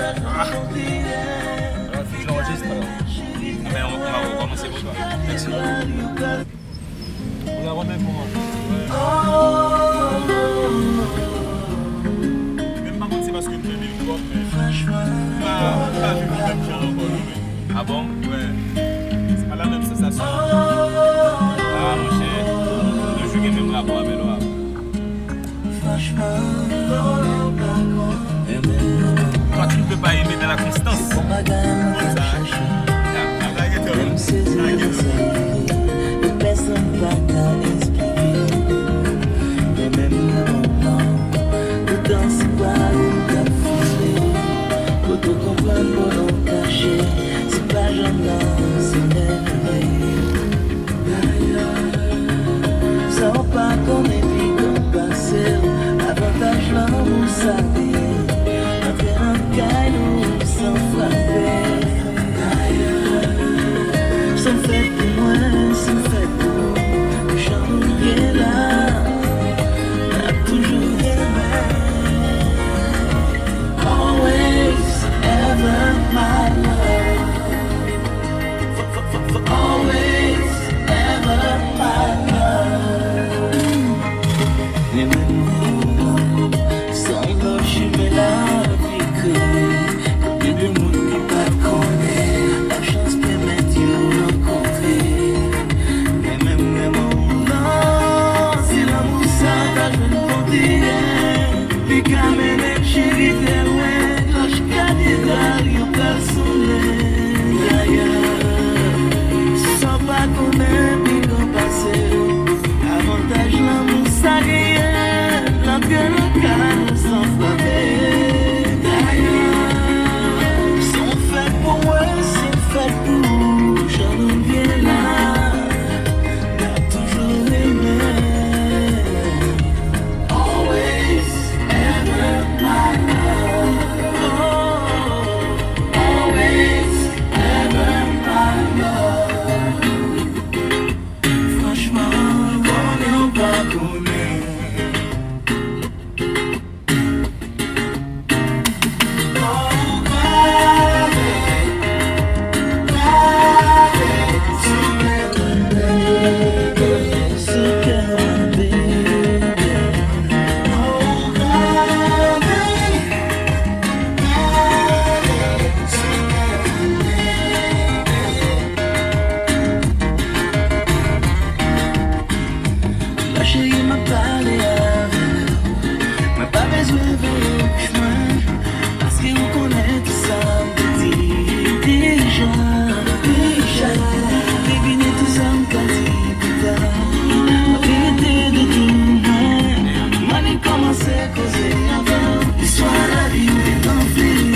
Alors, il faut que je l'enregistre alors. Mais on va recommencer pour toi. Merci. On la remet pour moi. Même par contre, c'est parce que tu es le corps, mais pas du tout même genre encore. Ah bon? Ouais. C'est pas la même sensation. Ah mon cher, je joue même la voix avec l'oie. Toi, tu ne peux pas aimer dans la constance. Même ses étincelles, personne va t'en expliquer. Mais même le moment, le temps c'est pas une cap foulée. Faut tout comprendre pour non cacher. C'est pas j'en ai, c'est merveilleux. Sans pas qu'on est vite comme passé. Avantage l'amour s'habille. Notre un caillou sans frapper. Sans fait pour moi, sans fait pour nous. J'en ai là, n'a toujours aimé. Always, ever my love. Always, ever my love. Les mêmes mots, sans lâcher la vie que comme des mots qui pas connaître. La chance permet Dieu rencontrer. Les mêmes mots, non, c'est l'amour ça va je ne peux dire. Les caméras chérie t'es loin. Lâche qu'à des dalles, y'a pas sonné. Sans pas connaître, puis qu'on passe. Avantage l'amour ça rien. La gueule au calme sans frapper. Sont faits pour moi, c'est fait pour. J'en viens là. T'as toujours aimé. Always, ever my love. Oh, always, ever my love. Franchement, on n'est pas connus. La chérie m'a parlé avec, m'a pas besoin de chemin, parce que vous connaissez tout ça, me dit déjà, deviner tout ça, me dit plus tard, la vérité de tout, moi j'ai commencé à causer avant, l'histoire de la vie est en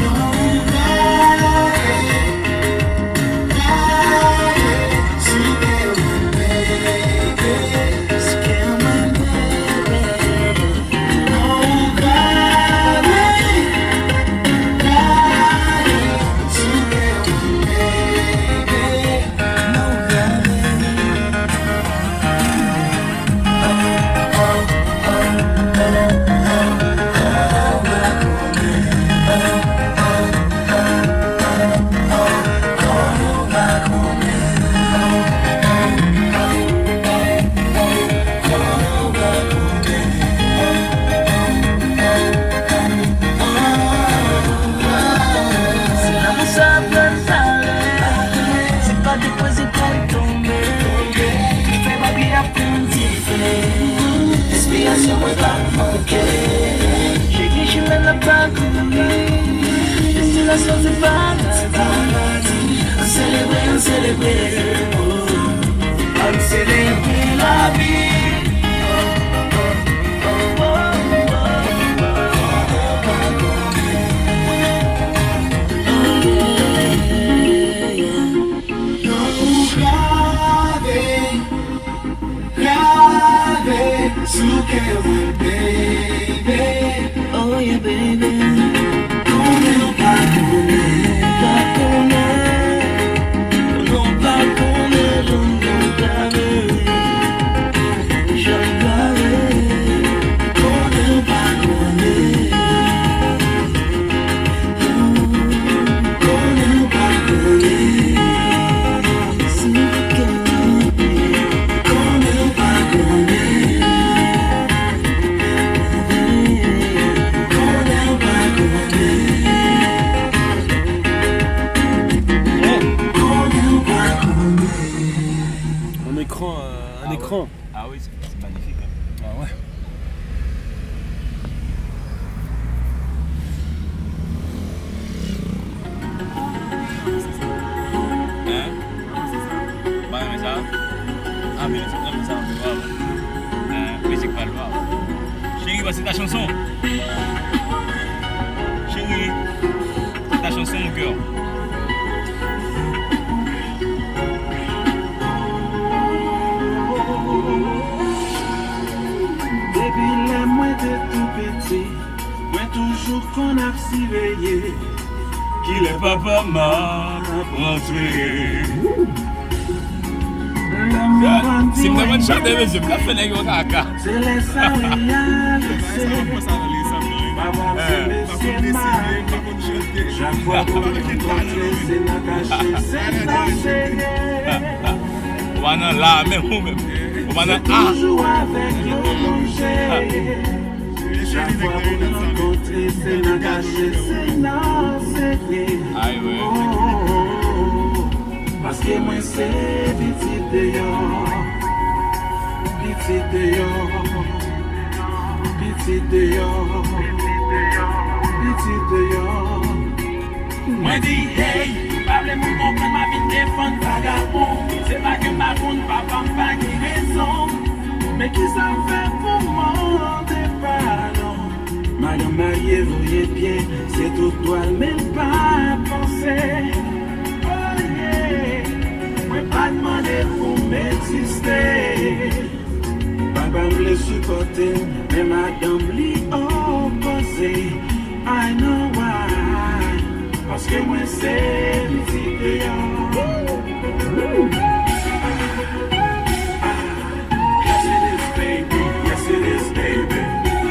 j'ai dit je mène la parodie. Destination c'est paradis. On célébrer, on célébrer la vie. Oh yeah baby, non pas connaître, bien, ça va faire. Musique pas le voir. Chérie, voici ta chanson. Chérie, c'est ta chanson, mon cœur. Depuis la moi de tout petit, moi toujours qu'on a si veillé, Qui le papa m'a rentré. Si vous avez chanté, mais je vais faire les gros caca. c'est les salariales, chaque fois qu'on rencontre, c'est la cachée, c'est la On va dans là, même vous même. On va dans A. toujours avec le danger. Chaque fois qu'on rencontre, c'est la cachée, c'est la série. Aïe, ouais. Parce que moi c'est petit dehors, petit dehors, petit dehors, petit dehors. Moi dis hey, pas le monde comprendre ma vie défendre vagabond. C'est pas que ma bonne papa pas qui raison, mais qui ça fait pour mon pardon. Madame mariée, voyez bien, c'est tout toi même pas penser. Pas demander pour m'exister. Papa me le supporter, mais madame lui opposé. I know why. Parce que moi c'est petit dehors. Yes it is baby, yes it is baby.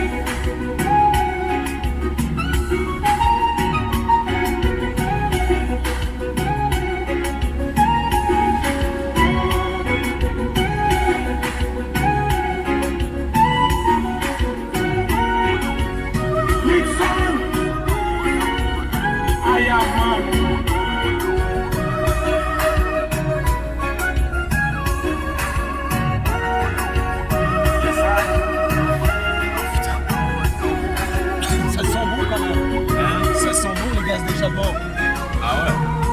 Ah ouais.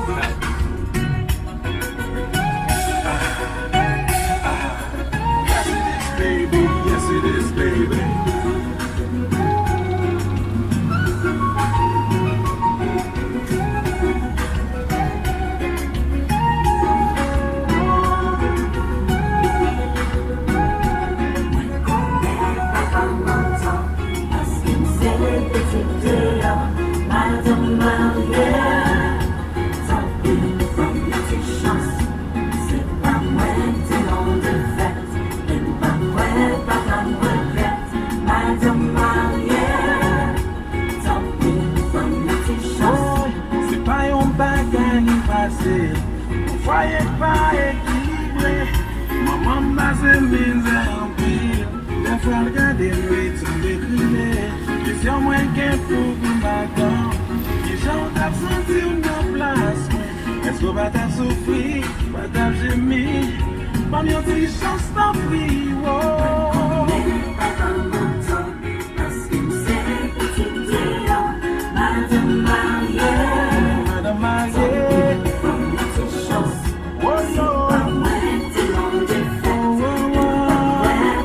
Yes it is baby, yes it is baby. Foyer pas équilibré, maman m'a mis en pile. Des fois, regarder le temps décliné. Ils ont moins qu'un fou pour m'attendre. Ils ont senti une place. Est-ce qu'on va t'en souffrir, va t'en gémir? Pas mieux de chance d'en prie.